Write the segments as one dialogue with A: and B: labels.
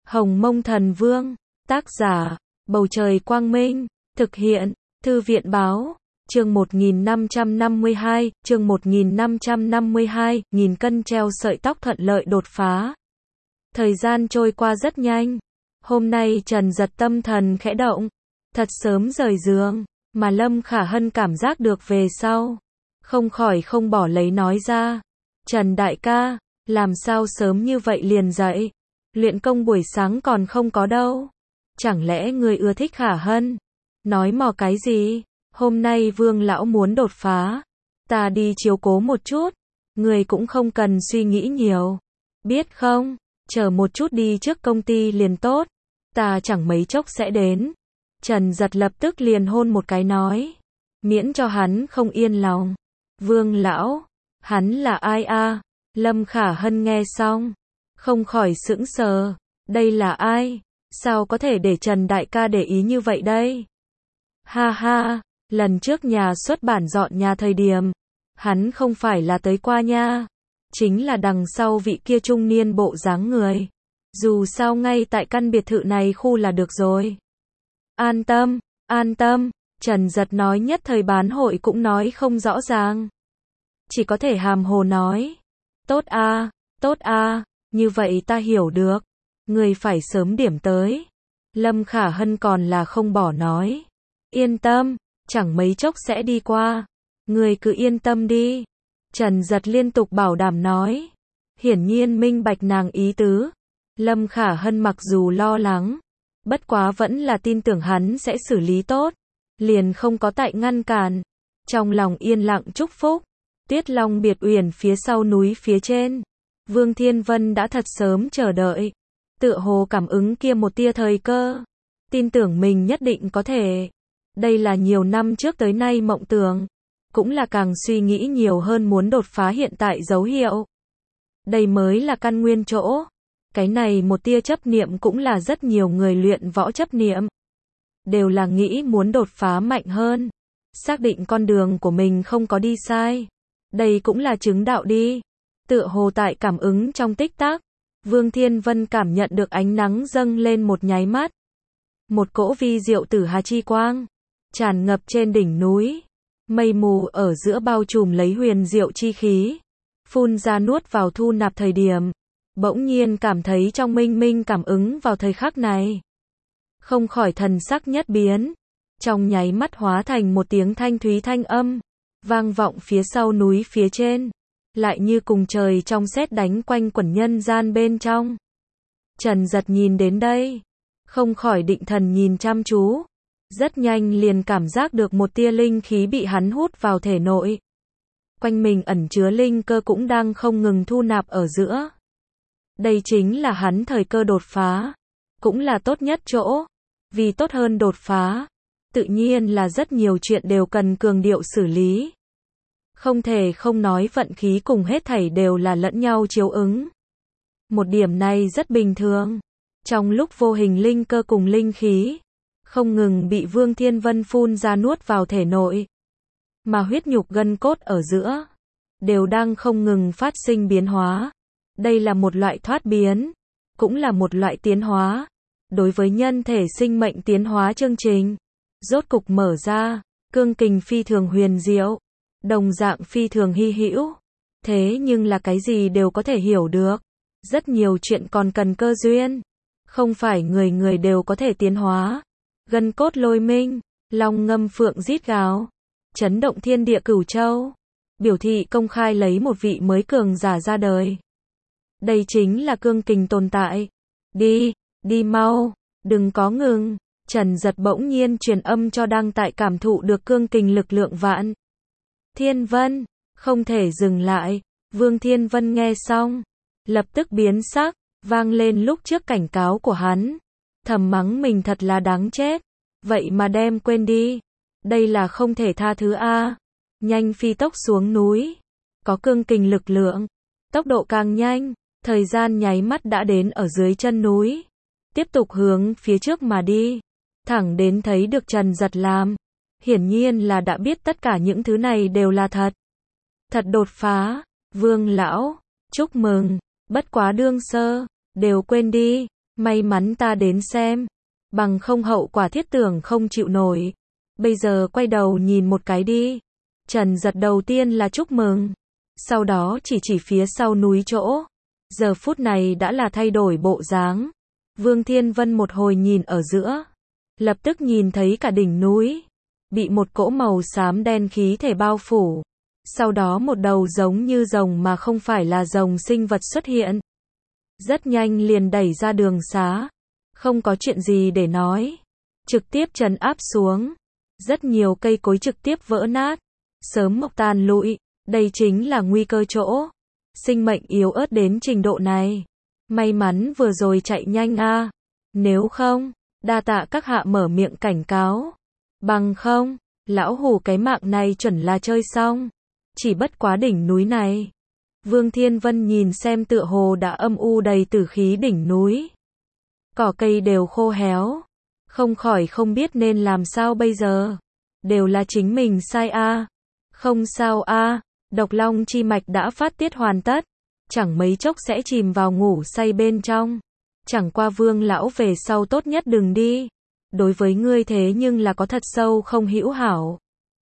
A: Hồng Mông Thần Vương, tác giả, Bầu Trời Quang Minh, thực hiện, Thư viện Báo, chương 1552, chương 1552, nghìn cân treo sợi tóc thuận lợi đột phá. Thời gian trôi qua rất nhanh. Hôm nay Trần Giật tâm thần khẽ động, thật sớm rời giường, mà Lâm Khả Hân cảm giác được về sau, không khỏi không bỏ lấy nói ra. Trần đại ca, làm sao sớm như vậy liền dậy? Luyện công buổi sáng còn không có đâu. Chẳng lẽ ngươi ưa thích Khả Hân? Nói mò cái gì? Hôm nay Vương lão muốn đột phá, ta đi chiếu cố một chút, ngươi cũng không cần suy nghĩ nhiều. Biết không, chờ một chút đi trước công ty liền tốt, ta chẳng mấy chốc sẽ đến. Trần Giật lập tức liền hôn một cái nói, miễn cho hắn không yên lòng. Vương lão, hắn là ai a? Lâm Khả Hân nghe xong, không khỏi sững sờ, đây là ai? Sao có thể để Trần đại ca để ý như vậy đây? Ha ha, lần trước nhà xuất bản dọn nhà thời điểm, hắn không phải là tới qua nha, chính là đằng sau vị kia trung niên bộ dáng người. Dù sao ngay tại căn biệt thự này khu là được rồi. An tâm, Trần Giật nói nhất thời bán hội cũng nói không rõ ràng. Chỉ có thể hàm hồ nói, tốt a, như vậy ta hiểu được, người phải sớm điểm tới. Lâm Khả Hân còn là không bỏ nói, yên tâm, chẳng mấy chốc sẽ đi qua, người cứ yên tâm đi. Trần Giật liên tục bảo đảm nói, hiển nhiên minh bạch nàng ý tứ. Lâm Khả Hân mặc dù lo lắng, bất quá vẫn là tin tưởng hắn sẽ xử lý tốt, liền không có tại ngăn cản. Trong lòng yên lặng chúc phúc. Tuyết Long Biệt Uyển phía sau núi phía trên, Vương Thiên Vân đã thật sớm chờ đợi, tựa hồ cảm ứng kia một tia thời cơ, tin tưởng mình nhất định có thể. Đây là nhiều năm trước tới nay mộng tưởng, cũng là càng suy nghĩ nhiều hơn muốn đột phá hiện tại dấu hiệu. Đây mới là căn nguyên chỗ. Cái này một tia chấp niệm cũng là rất nhiều người luyện võ chấp niệm, đều là nghĩ muốn đột phá mạnh hơn, xác định con đường của mình không có đi sai. Đây cũng là chứng đạo đi. Tựa hồ tại cảm ứng trong tích tắc, Vương Thiên Vân cảm nhận được ánh nắng dâng lên một nháy mắt. Một cỗ vi diệu tử hà chi quang tràn ngập trên đỉnh núi, mây mù ở giữa bao trùm lấy huyền diệu chi khí, phun ra nuốt vào thu nạp thời điểm, bỗng nhiên cảm thấy trong minh minh cảm ứng vào thời khắc này, không khỏi thần sắc nhất biến, trong nháy mắt hóa thành một tiếng thanh thúy thanh âm, vang vọng phía sau núi phía trên, lại như cùng trời trong sét đánh quanh quẩn nhân gian bên trong. Trần Giật nhìn đến đây, không khỏi định thần nhìn chăm chú, rất nhanh liền cảm giác được một tia linh khí bị hắn hút vào thể nội. Quanh mình ẩn chứa linh cơ cũng đang không ngừng thu nạp ở giữa. Đây chính là hắn thời cơ đột phá, cũng là tốt nhất chỗ. Vì tốt hơn đột phá, tự nhiên là rất nhiều chuyện đều cần cường điệu xử lý. Không thể không nói vận khí cùng hết thảy đều là lẫn nhau chiếu ứng. Một điểm này rất bình thường. Trong lúc vô hình linh cơ cùng linh khí không ngừng bị Vương Thiên Vân phun ra nuốt vào thể nội, mà huyết nhục gân cốt ở giữa đều đang không ngừng phát sinh biến hóa. Đây là một loại thoát biến, cũng là một loại tiến hóa. Đối với nhân thể sinh mệnh tiến hóa chương trình, rốt cục mở ra, cương kình phi thường huyền diệu, đồng dạng phi thường hy hữu. Thế nhưng là cái gì đều có thể hiểu được. Rất nhiều chuyện còn cần cơ duyên. Không phải người người đều có thể tiến hóa. Gân cốt lôi minh, long ngâm phượng rít gào, chấn động thiên địa cửu châu. Biểu thị công khai lấy một vị mới cường giả ra đời. Đây chính là cương kình tồn tại. Đi mau, đừng có ngừng. Trần Giật bỗng nhiên truyền âm cho đang tại cảm thụ được cương kình lực lượng vạn. Thiên Vân, không thể dừng lại. Vương Thiên Vân nghe xong, lập tức biến sắc, vang lên lúc trước cảnh cáo của hắn. Thầm mắng mình thật là đáng chết, vậy mà đem quên đi. Đây là không thể tha thứ a. Nhanh phi tốc xuống núi, có cương kình lực lượng, tốc độ càng nhanh, thời gian nháy mắt đã đến ở dưới chân núi. Tiếp tục hướng phía trước mà đi, thẳng đến thấy được Trần Giật làm. Hiển nhiên là đã biết tất cả những thứ này đều là thật. Thật đột phá. Vương lão, chúc mừng, bất quá đương sơ, đều quên đi. May mắn ta đến xem, bằng không hậu quả thiết tưởng không chịu nổi. Bây giờ quay đầu nhìn một cái đi. Trần Giật đầu tiên là chúc mừng, sau đó chỉ phía sau núi chỗ. Giờ phút này đã là thay đổi bộ dáng. Vương Thiên Vân một hồi nhìn ở giữa, lập tức nhìn thấy cả đỉnh núi bị một cỗ màu xám đen khí thể bao phủ. Sau đó một đầu giống như rồng mà không phải là rồng sinh vật xuất hiện. Rất nhanh liền đẩy ra đường xá. Không có chuyện gì để nói. Trực tiếp trấn áp xuống. Rất nhiều cây cối trực tiếp vỡ nát. Sớm mọc tàn lụi. Đây chính là nguy cơ chỗ. Sinh mệnh yếu ớt đến trình độ này. May mắn vừa rồi chạy nhanh a. Nếu không, đa tạ các hạ mở miệng cảnh cáo. Bằng không, lão hủ cái mạng này chuẩn là chơi xong. Chỉ bất quá đỉnh núi này. Vương Thiên Vân nhìn xem tựa hồ đã âm u đầy tử khí đỉnh núi. Cỏ cây đều khô héo. Không khỏi không biết nên làm sao bây giờ. Đều là chính mình sai a. Không sao a. Độc long chi mạch đã phát tiết hoàn tất. Chẳng mấy chốc sẽ chìm vào ngủ say bên trong. Chẳng qua Vương lão về sau tốt nhất đừng đi. Đối với ngươi thế nhưng là có thật sâu không hữu hảo.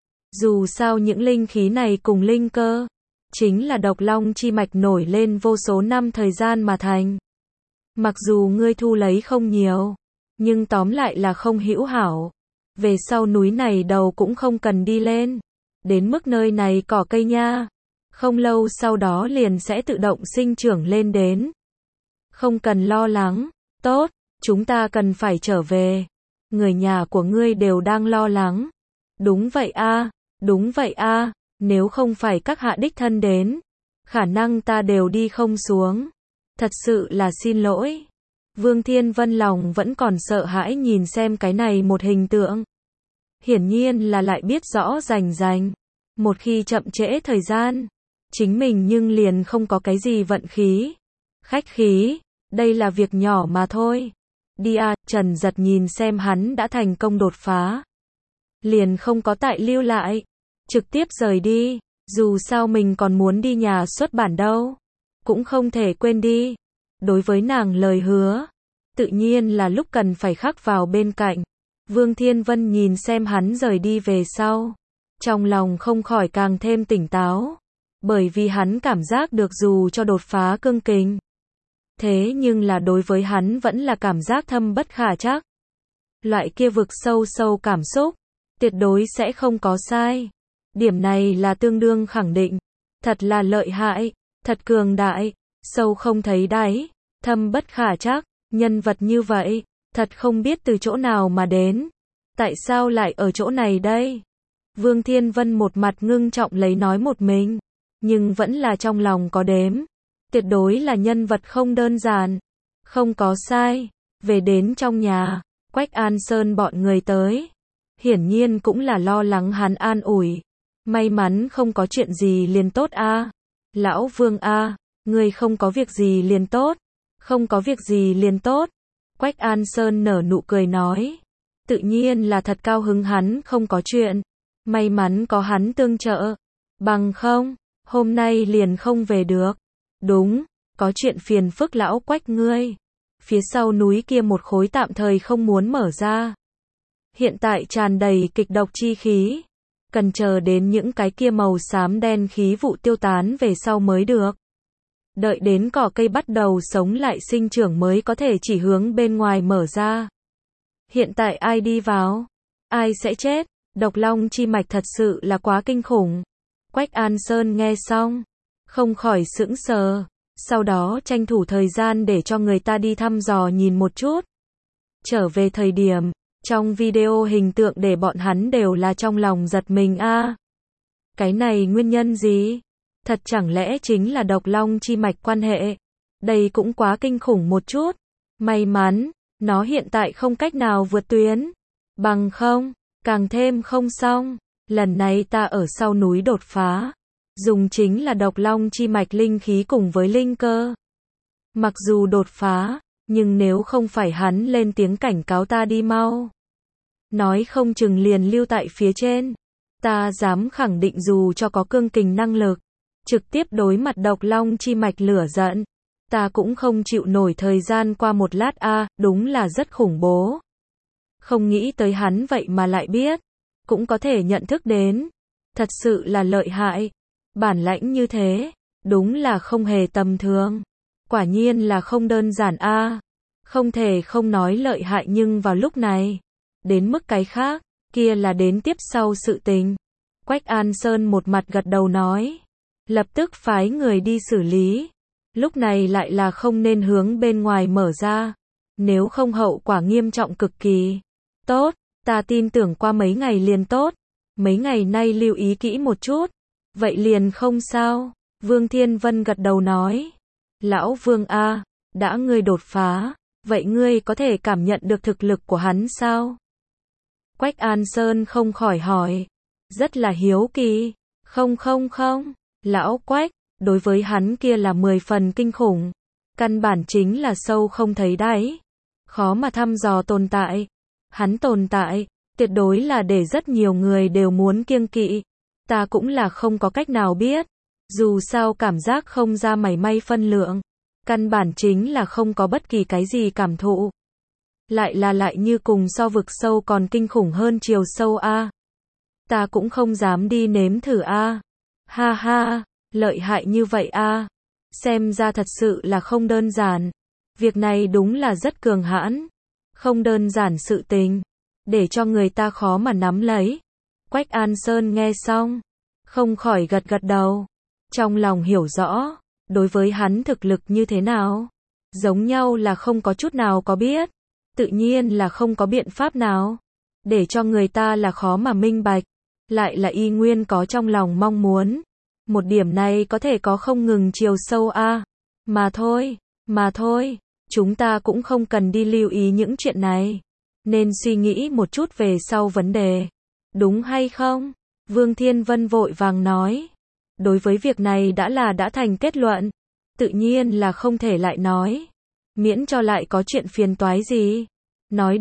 A: Dù sao những linh khí này cùng linh cơ, chính là độc long chi mạch nổi lên vô số năm thời gian mà thành. Mặc dù ngươi thu lấy không nhiều, nhưng tóm lại là không hữu hảo. Về sau núi này đầu cũng không cần đi lên. Đến mức nơi này cỏ cây nha. Không lâu sau đó liền sẽ tự động sinh trưởng lên đến. Không cần lo lắng. Tốt, chúng ta cần phải trở về. Người nhà của ngươi đều đang lo lắng. Đúng vậy a, đúng vậy a, nếu không phải các hạ đích thân đến, khả năng ta đều đi không xuống. Thật sự là xin lỗi. Vương Thiên Vân lòng vẫn còn sợ hãi nhìn xem cái này một hình tượng. Hiển nhiên là lại biết rõ rành. Một khi chậm trễ thời gian, chính mình nhưng liền không có cái gì vận khí. Khách khí, đây là việc nhỏ mà thôi. Đi à, Trần Giật nhìn xem hắn đã thành công đột phá. Liền không có tại lưu lại. Trực tiếp rời đi. Dù sao mình còn muốn đi nhà xuất bản đâu. Cũng không thể quên đi. Đối với nàng lời hứa, tự nhiên là lúc cần phải khắc vào bên cạnh. Vương Thiên Vân nhìn xem hắn rời đi về sau. Trong lòng không khỏi càng thêm tỉnh táo. Bởi vì hắn cảm giác được dù cho đột phá cương kình. Thế nhưng là đối với hắn vẫn là cảm giác thâm bất khả trắc. Loại kia vực sâu cảm xúc, tuyệt đối sẽ không có sai. Điểm này là tương đương khẳng định. Thật là lợi hại, thật cường đại, sâu không thấy đáy, thâm bất khả trắc, nhân vật như vậy, thật không biết từ chỗ nào mà đến. Tại sao lại ở chỗ này đây? Vương Thiên Vân một mặt ngưng trọng lấy nói một mình, nhưng vẫn là trong lòng có đếm. Tuyệt đối là nhân vật không đơn giản, không có sai. Về đến trong nhà, Quách An Sơn bọn người tới. Hiển nhiên cũng là lo lắng hắn an ủi. May mắn không có chuyện gì liền tốt a. Lão Vương a, ngươi không có việc gì liền tốt. Không có việc gì liền tốt. Quách An Sơn nở nụ cười nói. Tự nhiên là thật cao hứng hắn không có chuyện. May mắn có hắn tương trợ. Bằng không, hôm nay liền không về được. Đúng, có chuyện phiền phức lão Quách ngươi. Phía sau núi kia một khối tạm thời không muốn mở ra. Hiện tại tràn đầy kịch độc chi khí. Cần chờ đến những cái kia màu xám đen khí vụ tiêu tán về sau mới được. Đợi đến cỏ cây bắt đầu sống lại sinh trưởng mới có thể chỉ hướng bên ngoài mở ra. Hiện tại ai đi vào? Ai sẽ chết? Độc long chi mạch thật sự là quá kinh khủng. Quách An Sơn nghe xong, không khỏi sững sờ. Sau đó tranh thủ thời gian để cho người ta đi thăm dò nhìn một chút. Trở về thời điểm, trong video hình tượng để bọn hắn đều là trong lòng giật mình a. Cái này nguyên nhân gì? Thật chẳng lẽ chính là độc long chi mạch quan hệ? Đây cũng quá kinh khủng một chút. May mắn, nó hiện tại không cách nào vượt tuyến. Bằng không, càng thêm không xong. Lần này ta ở sau núi đột phá. Dùng chính là độc long chi mạch linh khí cùng với linh cơ. Mặc dù đột phá, nhưng nếu không phải hắn lên tiếng cảnh cáo ta đi mau. Nói không chừng liền lưu tại phía trên. Ta dám khẳng định dù cho có cương kình năng lực. Trực tiếp đối mặt độc long chi mạch lửa giận. Ta cũng không chịu nổi thời gian qua một lát a, đúng là rất khủng bố. Không nghĩ tới hắn vậy mà lại biết, cũng có thể nhận thức đến. Thật sự là lợi hại. Bản lãnh như thế, đúng là không hề tầm thường. Quả nhiên là không đơn giản a. Không thể không nói lợi hại nhưng vào lúc này, đến mức cái khác, kia là đến tiếp sau sự tình. Quách An Sơn một mặt gật đầu nói, lập tức phái người đi xử lý. Lúc này lại là không nên hướng bên ngoài mở ra, nếu không hậu quả nghiêm trọng cực kỳ. Tốt, ta tin tưởng qua mấy ngày liền tốt. Mấy ngày nay lưu ý kỹ một chút. Vậy liền không sao. Vương Thiên Vân gật đầu nói. Lão Vương a, đã ngươi đột phá, vậy ngươi có thể cảm nhận được thực lực của hắn sao? Quách An Sơn không khỏi hỏi. Rất là hiếu kỳ. Không, Lão Quách, đối với hắn kia là 10 phần kinh khủng. Căn bản chính là sâu không thấy đáy. Khó mà thăm dò tồn tại. Hắn tồn tại, tuyệt đối là để rất nhiều người đều muốn kiêng kỵ. Ta cũng là không có cách nào biết. Dù sao cảm giác không ra mảy may phân lượng. Căn bản chính là không có bất kỳ cái gì cảm thụ. Lại như cùng so vực sâu còn kinh khủng hơn chiều sâu a. Ta cũng không dám đi nếm thử a. Ha ha, lợi hại như vậy a. Xem ra thật sự là không đơn giản. Việc này đúng là rất cường hãn. Không đơn giản sự tình, để cho người ta khó mà nắm lấy. Quách An Sơn nghe xong, không khỏi gật gật đầu. Trong lòng hiểu rõ, đối với hắn thực lực như thế nào, giống nhau là không có chút nào có biết. Tự nhiên là không có biện pháp nào, để cho người ta là khó mà minh bạch. Lại là y nguyên có trong lòng mong muốn. Một điểm này có thể có không ngừng chiều sâu a. Mà thôi. Chúng ta cũng không cần đi lưu ý những chuyện này. Nên suy nghĩ một chút về sau vấn đề. Đúng hay không? Vương Thiên Vân vội vàng nói. Đối với việc này đã thành kết luận. Tự nhiên là không thể lại nói. Miễn cho lại có chuyện phiền toái gì. Nói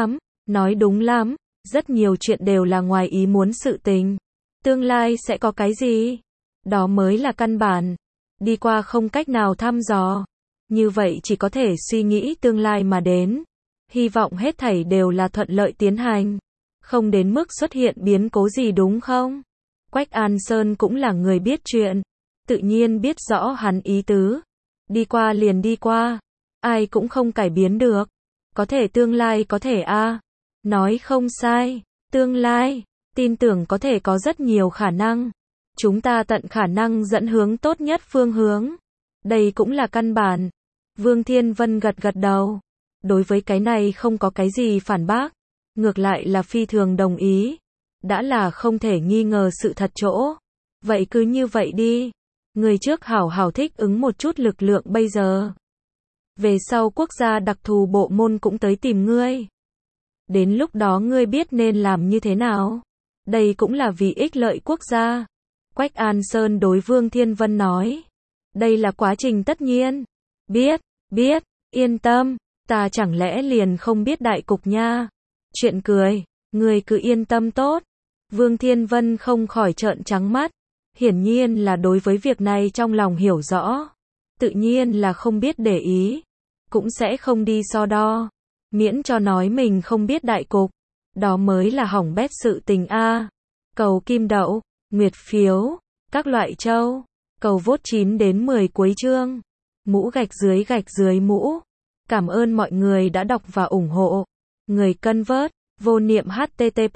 A: đúng lắm. Rất nhiều chuyện đều là ngoài ý muốn sự tình. Tương lai sẽ có cái gì? Đó mới là căn bản. Đi qua không cách nào thăm dò. Như vậy chỉ có thể suy nghĩ tương lai mà đến. Hy vọng hết thảy đều là thuận lợi tiến hành. Không đến mức xuất hiện biến cố gì đúng không? Quách An Sơn cũng là người biết chuyện. Tự nhiên biết rõ hắn ý tứ. Đi qua liền đi qua. Ai cũng không cải biến được. Có thể tương lai có thể a. Nói không sai. Tương lai, tin tưởng có thể có rất nhiều khả năng. Chúng ta tận khả năng dẫn hướng tốt nhất phương hướng. Đây cũng là căn bản. Vương Thiên Vân gật gật đầu. Đối với cái này không có cái gì phản bác. Ngược lại là phi thường đồng ý. Đã là không thể nghi ngờ sự thật chỗ. Vậy cứ như vậy đi. Người trước hảo hảo thích ứng một chút lực lượng bây giờ. Về sau quốc gia đặc thù bộ môn cũng tới tìm ngươi. Đến lúc đó ngươi biết nên làm như thế nào. Đây cũng là vì ích lợi quốc gia. Quách An Sơn đối Vương Thiên Vân nói. Đây là quá trình tất nhiên. Biết, yên tâm. Ta chẳng lẽ liền không biết đại cục nha. Chuyện cười, ngươi cứ yên tâm tốt. Vương Thiên Vân không khỏi trợn trắng mắt. Hiển nhiên là đối với việc này trong lòng hiểu rõ. Tự nhiên là không biết để ý. Cũng sẽ không đi so đo. Miễn cho nói mình không biết đại cục. Đó mới là hỏng bét sự tình a. Cầu kim đậu, nguyệt phiếu, các loại châu. Cầu vote 9 đến 10 cuối chương. Mũ gạch dưới mũ. Cảm ơn mọi người đã đọc và ủng hộ. Người cân vớt, vô niệm http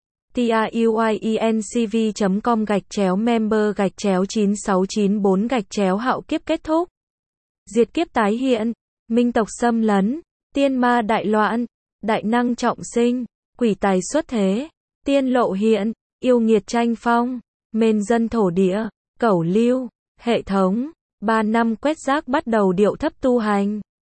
A: tiuyencv.com/member/9694 hạo kiếp kết thúc. Diệt kiếp tái hiện, minh tộc xâm lấn, tiên ma đại loạn, đại năng trọng sinh, quỷ tài xuất thế, tiên lộ hiện, yêu nghiệt tranh phong, mên dân thổ địa, cẩu lưu, hệ thống, 3 năm quét rác bắt đầu điệu thấp tu hành.